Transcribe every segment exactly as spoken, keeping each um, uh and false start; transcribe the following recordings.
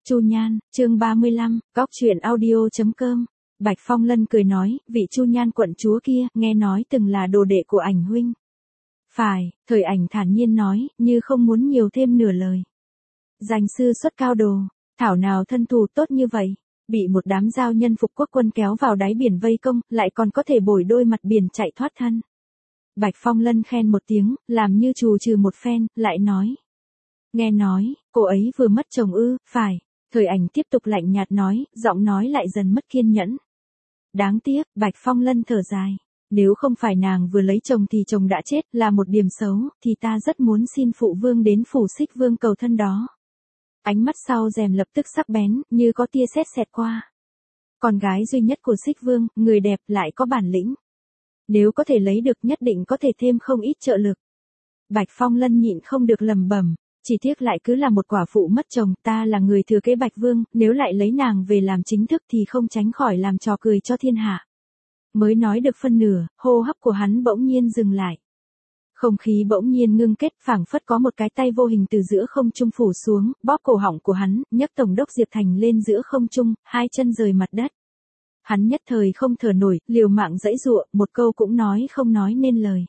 Chu Nhan, chương ba mươi lăm, cóc truyện audio chấm com. Bạch Phong Lân cười nói, vị Chu Nhan quận chúa kia, nghe nói từng là đồ đệ của ảnh huynh. Phải, Thời Ảnh thản nhiên nói, như không muốn nhiều thêm nửa lời. Danh sư xuất cao đồ, thảo nào thân thù tốt như vậy, bị một đám giao nhân phục quốc quân kéo vào đáy biển vây công, lại còn có thể bồi đôi mặt biển chạy thoát thân. Bạch Phong Lân khen một tiếng, làm như trù trừ một phen, lại nói. Nghe nói, cô ấy vừa mất chồng ư, phải. Thời Ảnh tiếp tục lạnh nhạt nói, giọng nói lại dần mất kiên nhẫn. Đáng tiếc, Bạch Phong Lân thở dài. Nếu không phải nàng vừa lấy chồng thì chồng đã chết, là một điểm xấu, thì ta rất muốn xin phụ vương đến phủ Xích Vương cầu thân đó. Ánh mắt sau rèm lập tức sắc bén, như có tia sét xẹt qua. Con gái duy nhất của Xích Vương, người đẹp lại có bản lĩnh. Nếu có thể lấy được nhất định có thể thêm không ít trợ lực. Bạch Phong Lân nhịn không được lẩm bẩm. Chỉ tiếc lại cứ là một quả phụ mất chồng, ta là người thừa kế Bạch Vương, nếu lại lấy nàng về làm chính thức thì không tránh khỏi làm trò cười cho thiên hạ. Mới nói được phân nửa, hô hấp của hắn bỗng nhiên dừng lại. Không khí bỗng nhiên ngưng kết, phảng phất có một cái tay vô hình từ giữa không trung phủ xuống, bóp cổ họng của hắn, nhấc Tổng đốc Diệp Thành lên giữa không trung, hai chân rời mặt đất. Hắn nhất thời không thở nổi, liều mạng giãy giụa, một câu cũng nói không nói nên lời.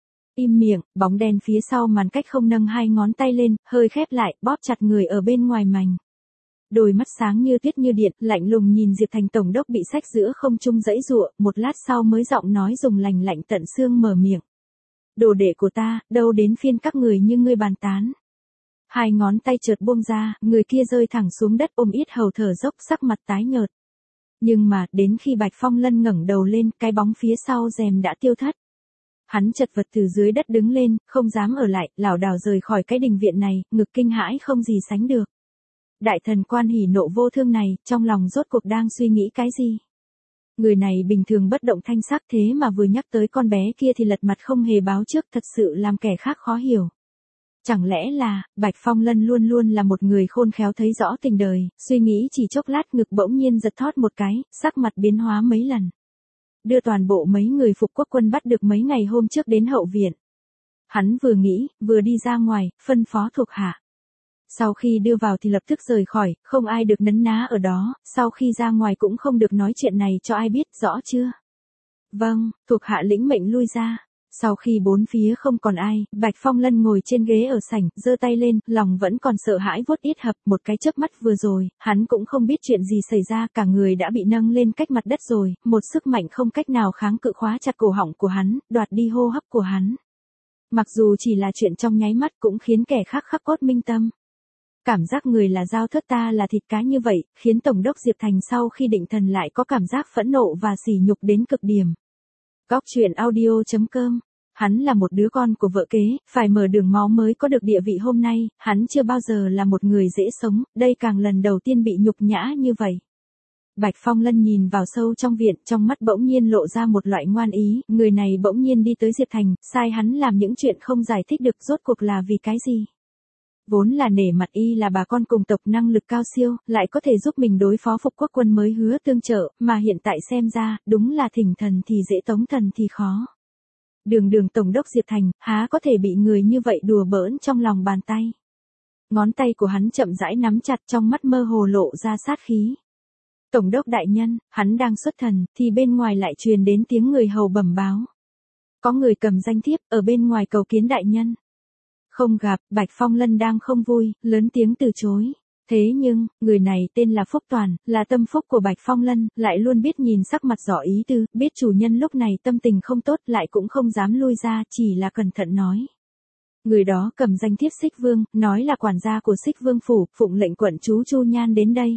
Im miệng, bóng đen phía sau màn cách không nâng hai ngón tay lên, hơi khép lại, bóp chặt người ở bên ngoài mành. Đôi mắt sáng như tuyết như điện, lạnh lùng nhìn Diệp Thành tổng đốc bị xách giữa không trung giãy giụa, một lát sau mới giọng nói dùng lành lạnh tận xương mở miệng. Đồ đệ của ta, đâu đến phiên các người như ngươi bàn tán. Hai ngón tay chợt buông ra, người kia rơi thẳng xuống đất ôm yết hầu thở dốc, sắc mặt tái nhợt. Nhưng mà, đến khi Bạch Phong Lân ngẩng đầu lên, cái bóng phía sau rèm đã tiêu thất. Hắn chật vật từ dưới đất đứng lên, không dám ở lại, lảo đảo rời khỏi cái đình viện này, ngực kinh hãi không gì sánh được. Đại thần Quan hỉ nộ vô thương này, trong lòng rốt cuộc đang suy nghĩ cái gì? Người này bình thường bất động thanh sắc, thế mà vừa nhắc tới con bé kia thì lật mặt không hề báo trước, thật sự làm kẻ khác khó hiểu. Chẳng lẽ là, Bạch Phong Lân luôn luôn là một người khôn khéo thấy rõ tình đời, suy nghĩ chỉ chốc lát ngực bỗng nhiên giật thót một cái, sắc mặt biến hóa mấy lần. Đưa toàn bộ mấy người phục quốc quân bắt được mấy ngày hôm trước đến hậu viện. Hắn vừa nghĩ, vừa đi ra ngoài, phân phó thuộc hạ. Sau khi đưa vào thì lập tức rời khỏi, không ai được nấn ná ở đó, sau khi ra ngoài cũng không được nói chuyện này cho ai biết, rõ chưa? Vâng, thuộc hạ lĩnh mệnh lui ra. Sau khi bốn phía không còn ai, Bạch Phong Lân ngồi trên ghế ở sảnh, giơ tay lên, lòng vẫn còn sợ hãi vuốt yết hầu, một cái chớp mắt vừa rồi, hắn cũng không biết chuyện gì xảy ra, cả người đã bị nâng lên cách mặt đất rồi, một sức mạnh không cách nào kháng cự khóa chặt cổ họng của hắn, đoạt đi hô hấp của hắn. Mặc dù chỉ là chuyện trong nháy mắt cũng khiến kẻ khác khắc cốt minh tâm. Cảm giác người là dao thớt ta là thịt cá như vậy, khiến Tổng đốc Diệp Thành sau khi định thần lại có cảm giác phẫn nộ và sỉ nhục đến cực điểm. Cóc truyện audio chấm com. Hắn là một đứa con của vợ kế, phải mở đường máu mới có được địa vị hôm nay, hắn chưa bao giờ là một người dễ sống, đây càng lần đầu tiên bị nhục nhã như vậy. Bạch Phong Lân nhìn vào sâu trong viện, trong mắt bỗng nhiên lộ ra một loại ngoan ý, người này bỗng nhiên đi tới Diệp Thành, sai hắn làm những chuyện không giải thích được rốt cuộc là vì cái gì. Vốn là nể mặt y là bà con cùng tộc năng lực cao siêu, lại có thể giúp mình đối phó phục quốc quân mới hứa tương trợ, mà hiện tại xem ra, đúng là thỉnh thần thì dễ tống thần thì khó. Đường đường Tổng đốc Diệp Thành, há có thể bị người như vậy đùa bỡn trong lòng bàn tay. Ngón tay của hắn chậm rãi nắm chặt, trong mắt mơ hồ lộ ra sát khí. Tổng đốc đại nhân, hắn đang xuất thần, thì bên ngoài lại truyền đến tiếng người hầu bẩm báo. Có người cầm danh thiếp, ở bên ngoài cầu kiến đại nhân. Không gặp, Bạch Phong Lân đang không vui, lớn tiếng từ chối. Thế nhưng, người này tên là Phúc Toàn, là tâm phúc của Bạch Phong Lân, lại luôn biết nhìn sắc mặt rõ ý tư, biết chủ nhân lúc này tâm tình không tốt lại cũng không dám lui ra, chỉ là cẩn thận nói. Người đó cầm danh thiếp Xích Vương, nói là quản gia của Xích Vương phủ, phụng lệnh quận chúa Chu Nhan đến đây.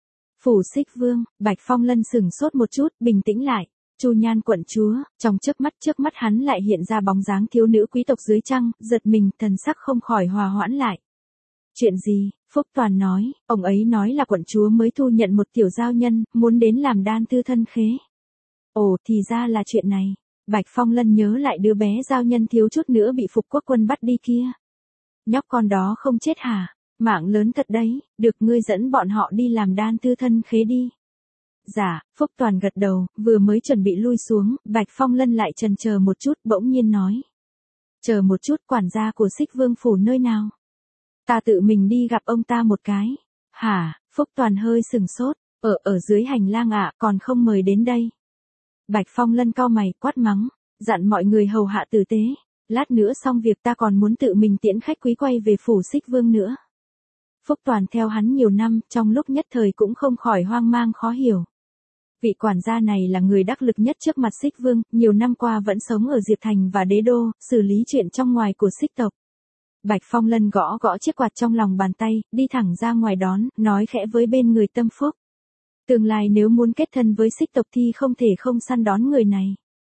Phủ Xích Vương, Bạch Phong Lân sửng sốt một chút, bình tĩnh lại. Chu Nhan quận chúa, trong chớp mắt trước mắt hắn lại hiện ra bóng dáng thiếu nữ quý tộc dưới trăng, giật mình, thần sắc không khỏi hòa hoãn lại. Chuyện gì? Phúc Toàn nói, ông ấy nói là quận chúa mới thu nhận một tiểu giao nhân, muốn đến làm đan thư thân khế. Ồ, thì ra là chuyện này. Bạch Phong Lân nhớ lại đứa bé giao nhân thiếu chút nữa bị phục quốc quân bắt đi kia. Nhóc con đó không chết hả? Mạng lớn thật đấy, được ngươi dẫn bọn họ đi làm đan thư thân khế đi. Dạ, Phúc Toàn gật đầu, vừa mới chuẩn bị lui xuống, Bạch Phong Lân lại chần chờ một chút, bỗng nhiên nói. Chờ một chút, quản gia của Xích Vương phủ nơi nào? Ta tự mình đi gặp ông ta một cái. Hả, Phúc Toàn hơi sừng sốt, ở ở dưới hành lang ạ, còn không mời đến đây. Bạch Phong Lân cau mày, quát mắng, dặn mọi người hầu hạ tử tế, lát nữa xong việc ta còn muốn tự mình tiễn khách quý quay về phủ Xích Vương nữa. Phúc Toàn theo hắn nhiều năm, trong lúc nhất thời cũng không khỏi hoang mang khó hiểu. Vị quản gia này là người đắc lực nhất trước mặt Xích Vương, nhiều năm qua vẫn sống ở Diệp Thành và Đế Đô, xử lý chuyện trong ngoài của Xích tộc. Bạch Phong Lân gõ gõ chiếc quạt trong lòng bàn tay, đi thẳng ra ngoài đón, nói khẽ với bên người Tâm Phúc. Tương lai nếu muốn kết thân với Xích tộc thì không thể không săn đón người này.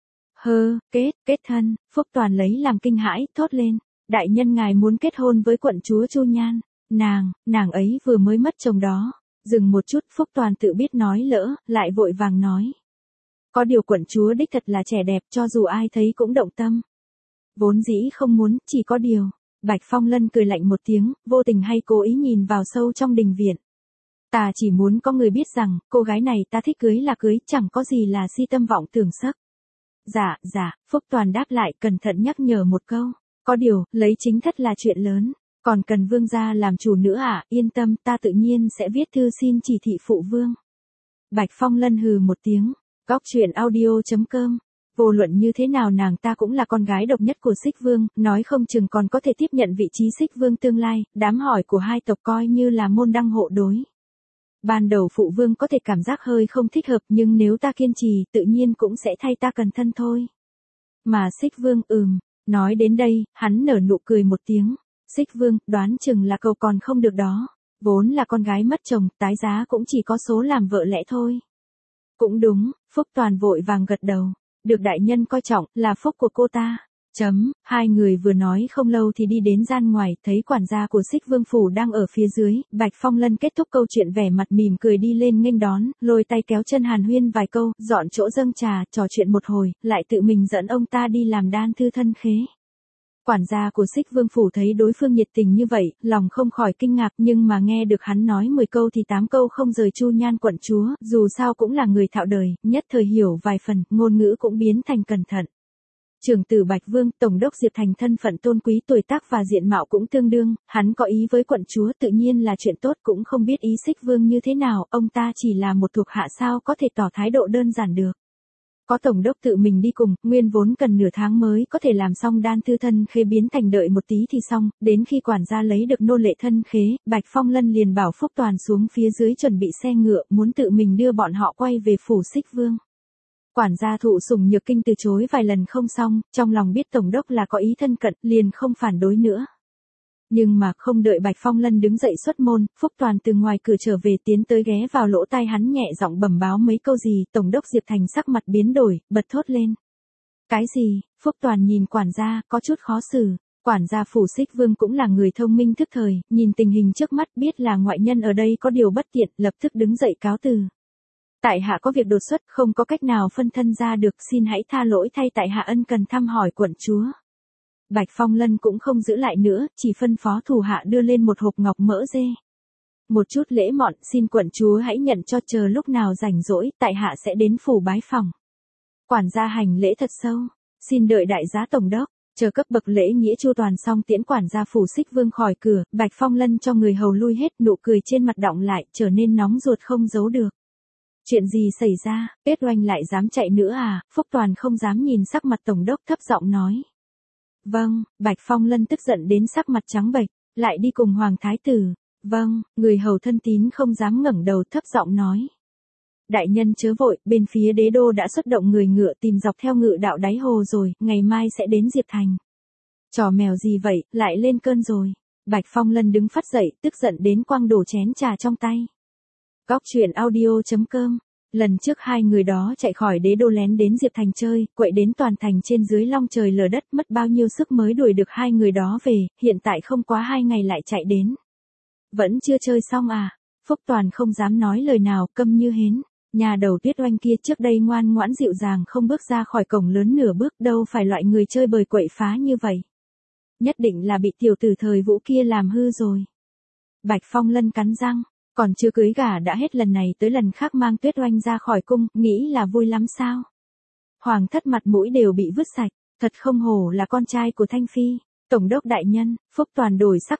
Hơ, kết, kết thân, Phúc Toàn lấy làm kinh hãi, thốt lên. Đại nhân ngài muốn kết hôn với quận chúa Chu Nhan. Nàng, nàng ấy vừa mới mất chồng đó. Dừng một chút, Phúc Toàn tự biết nói lỡ, lại vội vàng nói. Có điều quận chúa đích thật là trẻ đẹp, cho dù ai thấy cũng động tâm. Vốn dĩ không muốn, chỉ có điều. Bạch Phong Lân cười lạnh một tiếng, vô tình hay cố ý nhìn vào sâu trong đình viện. Ta chỉ muốn có người biết rằng, cô gái này ta thích cưới là cưới, chẳng có gì là si tâm vọng tưởng sắc. Dạ, dạ, Phúc Toàn đáp lại, cẩn thận nhắc nhở một câu. Có điều, lấy chính thất là chuyện lớn. Còn cần vương gia làm chủ nữa à, yên tâm, ta tự nhiên sẽ viết thư xin chỉ thị phụ vương. Bạch Phong Lân hừ một tiếng, góc truyện audio chấm com. Vô luận như thế nào nàng ta cũng là con gái độc nhất của Xích Vương, nói không chừng còn có thể tiếp nhận vị trí Xích Vương tương lai, đám hỏi của hai tộc coi như là môn đăng hộ đối. Ban đầu phụ vương có thể cảm giác hơi không thích hợp, nhưng nếu ta kiên trì, tự nhiên cũng sẽ thay ta cần thân thôi. Mà Xích Vương ừm, nói đến đây, hắn nở nụ cười một tiếng. Xích Vương, đoán chừng là cậu còn không được đó. Vốn là con gái mất chồng, tái giá cũng chỉ có số làm vợ lẽ thôi. Cũng đúng, Phúc Toàn vội vàng gật đầu. Được đại nhân coi trọng, là phúc của cô ta. Chấm, hai người vừa nói không lâu thì đi đến gian ngoài, thấy quản gia của Xích Vương phủ đang ở phía dưới, Bạch Phong Lân kết thúc câu chuyện vẻ mặt mỉm cười đi lên nghênh đón, lôi tay kéo chân hàn huyên vài câu, dọn chỗ dâng trà, trò chuyện một hồi, lại tự mình dẫn ông ta đi làm đan thư thân khế. Quản gia của Xích Vương phủ thấy đối phương nhiệt tình như vậy, lòng không khỏi kinh ngạc, nhưng mà nghe được hắn nói mười câu thì tám câu không rời Chu Nhan quận chúa, dù sao cũng là người thạo đời, nhất thời hiểu vài phần, ngôn ngữ cũng biến thành cẩn thận. Trưởng tử Bạch Vương, tổng đốc Diệp Thành thân phận tôn quý, tuổi tác và diện mạo cũng tương đương, hắn có ý với quận chúa tự nhiên là chuyện tốt, cũng không biết ý Xích Vương như thế nào, ông ta chỉ là một thuộc hạ sao có thể tỏ thái độ đơn giản được. Có tổng đốc tự mình đi cùng, nguyên vốn cần nửa tháng mới có thể làm xong đan thư thân khế biến thành đợi một tí thì xong, đến khi quản gia lấy được nô lệ thân khế, Bạch Phong Lân liền bảo Phúc Toàn xuống phía dưới chuẩn bị xe ngựa, muốn tự mình đưa bọn họ quay về phủ Xích Vương. Quản gia thụ sủng nhược kinh từ chối vài lần không xong, trong lòng biết tổng đốc là có ý thân cận, liền không phản đối nữa. Nhưng mà không đợi Bạch Phong Lân đứng dậy xuất môn, Phúc Toàn từ ngoài cửa trở về tiến tới ghé vào lỗ tai hắn nhẹ giọng bẩm báo mấy câu gì, tổng đốc Diệp Thành sắc mặt biến đổi, bật thốt lên. Cái gì? Phúc Toàn nhìn quản gia, có chút khó xử. Quản gia phủ Xích Vương cũng là người thông minh thức thời, nhìn tình hình trước mắt biết là ngoại nhân ở đây có điều bất tiện, lập tức đứng dậy cáo từ. Tại hạ có việc đột xuất, không có cách nào phân thân ra được, xin hãy tha lỗi thay tại hạ ân cần thăm hỏi quận chúa. Bạch Phong Lân cũng không giữ lại nữa, chỉ phân phó thủ hạ đưa lên một hộp ngọc mỡ dê. Một chút lễ mọn, xin quận chúa hãy nhận cho, chờ lúc nào rảnh rỗi, tại hạ sẽ đến phủ bái phòng. Quản gia hành lễ thật sâu, xin đợi đại giá tổng đốc, chờ cấp bậc lễ nghĩa chu toàn xong tiễn quản gia phủ Xích Vương khỏi cửa, Bạch Phong Lân cho người hầu lui hết, nụ cười trên mặt đọng lại, trở nên nóng ruột không giấu được. Chuyện gì xảy ra, Kết Oanh lại dám chạy nữa à, Phúc Toàn không dám nhìn sắc mặt tổng đốc, thấp giọng nói. Vâng, Bạch Phong Lân tức giận đến sắc mặt trắng bệch, lại đi cùng Hoàng Thái Tử. Vâng, người hầu thân tín không dám ngẩng đầu, thấp giọng nói. Đại nhân chớ vội, bên phía Đế Đô đã xuất động người ngựa tìm dọc theo ngự đạo đáy hồ rồi, ngày mai sẽ đến Diệp Thành. Trò mèo gì vậy, lại lên cơn rồi. Bạch Phong Lân đứng phát dậy, tức giận đến quăng đổ chén trà trong tay. Góc truyện audio chấm com. Lần trước hai người đó chạy khỏi Đế Đô lén đến Diệp Thành chơi, quậy đến toàn thành trên dưới long trời lở đất, mất bao nhiêu sức mới đuổi được hai người đó về, hiện tại không quá hai ngày lại chạy đến. Vẫn chưa chơi xong à? Phúc Toàn không dám nói lời nào, câm như hến. Nhà đầu Tuyết Oanh kia trước đây ngoan ngoãn dịu dàng không bước ra khỏi cổng lớn nửa bước, đâu phải loại người chơi bời quậy phá như vậy. Nhất định là bị tiểu tử thời Vũ kia làm hư rồi. Bạch Phong Lân cắn răng. Còn chưa cưới gả đã hết lần này tới lần khác mang Tuyết Oanh ra khỏi cung, nghĩ là vui lắm sao? Hoàng thất mặt mũi đều bị vứt sạch, thật không hổ là con trai của Thanh Phi. Tổng đốc đại nhân, Phúc Toàn đổi sắc mặt,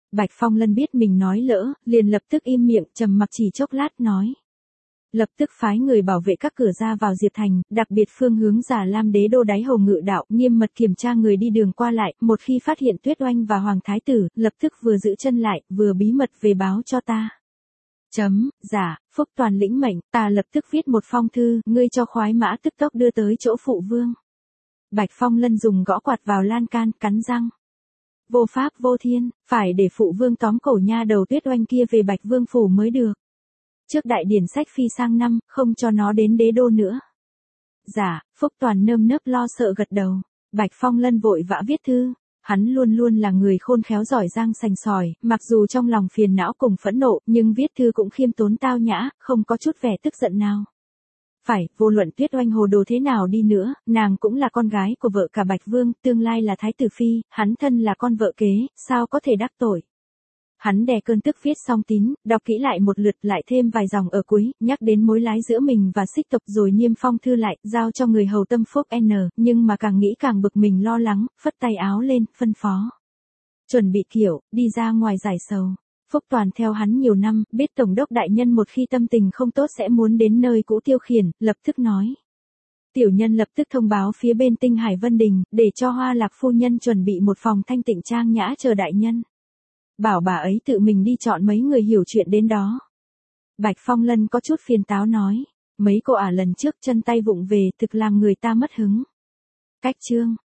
Bạch Phong Lân biết mình nói lỡ, liền lập tức im miệng, trầm mặc chỉ chốc lát nói. Lập tức phái người bảo vệ các cửa ra vào Diệp Thành, đặc biệt phương hướng Già Lam Đế đô đáy hầu ngự đạo, nghiêm mật kiểm tra người đi đường qua lại, một khi phát hiện Tuyết Oanh và Hoàng Thái Tử, lập tức vừa giữ chân lại, vừa bí mật về báo cho ta. Chấm, dạ, Phúc Toàn lĩnh mệnh, ta lập tức viết một phong thư, ngươi cho khoái mã tức tốc đưa tới chỗ phụ vương. Bạch Phong Lân dùng gõ quạt vào lan can, cắn răng. Vô pháp vô thiên, phải để phụ vương tóm cổ nha đầu Tuyết Oanh kia về Bạch Vương phủ mới được. Trước đại điển sách phi sang năm, không cho nó đến đế đô nữa. Dạ, Phúc Toàn nơm nớp lo sợ gật đầu. Bạch Phong Lân vội vã viết thư. Hắn luôn luôn là người khôn khéo giỏi giang sành sỏi, mặc dù trong lòng phiền não cùng phẫn nộ, nhưng viết thư cũng khiêm tốn tao nhã, không có chút vẻ tức giận nào. Phải, vô luận Tuyết Oanh hồ đồ thế nào đi nữa, nàng cũng là con gái của vợ cả Bạch Vương, tương lai là Thái tử phi, hắn thân là con vợ kế, sao có thể đắc tội. Hắn đè cơn tức viết xong tín, đọc kỹ lại một lượt, lại thêm vài dòng ở cuối, nhắc đến mối lái giữa mình và Xích tộc, rồi niêm phong thư lại, giao cho người hầu Tâm Phúc N, nhưng mà càng nghĩ càng bực mình lo lắng, phất tay áo lên, phân phó. Chuẩn bị kiểu, đi ra ngoài giải sầu. Phúc Toàn theo hắn nhiều năm, biết Tổng đốc đại nhân một khi tâm tình không tốt sẽ muốn đến nơi cũ tiêu khiển, lập tức nói. Tiểu nhân lập tức thông báo phía bên Tinh Hải Vân Đình, để cho Hoa Lạc phu nhân chuẩn bị một phòng thanh tịnh trang nhã chờ đại nhân. Bảo bà ấy tự mình đi chọn mấy người hiểu chuyện đến đó. Bạch Phong Lân có chút phiền táo nói. Mấy cô ả lần trước chân tay vụng về thực làm người ta mất hứng. Cách chương.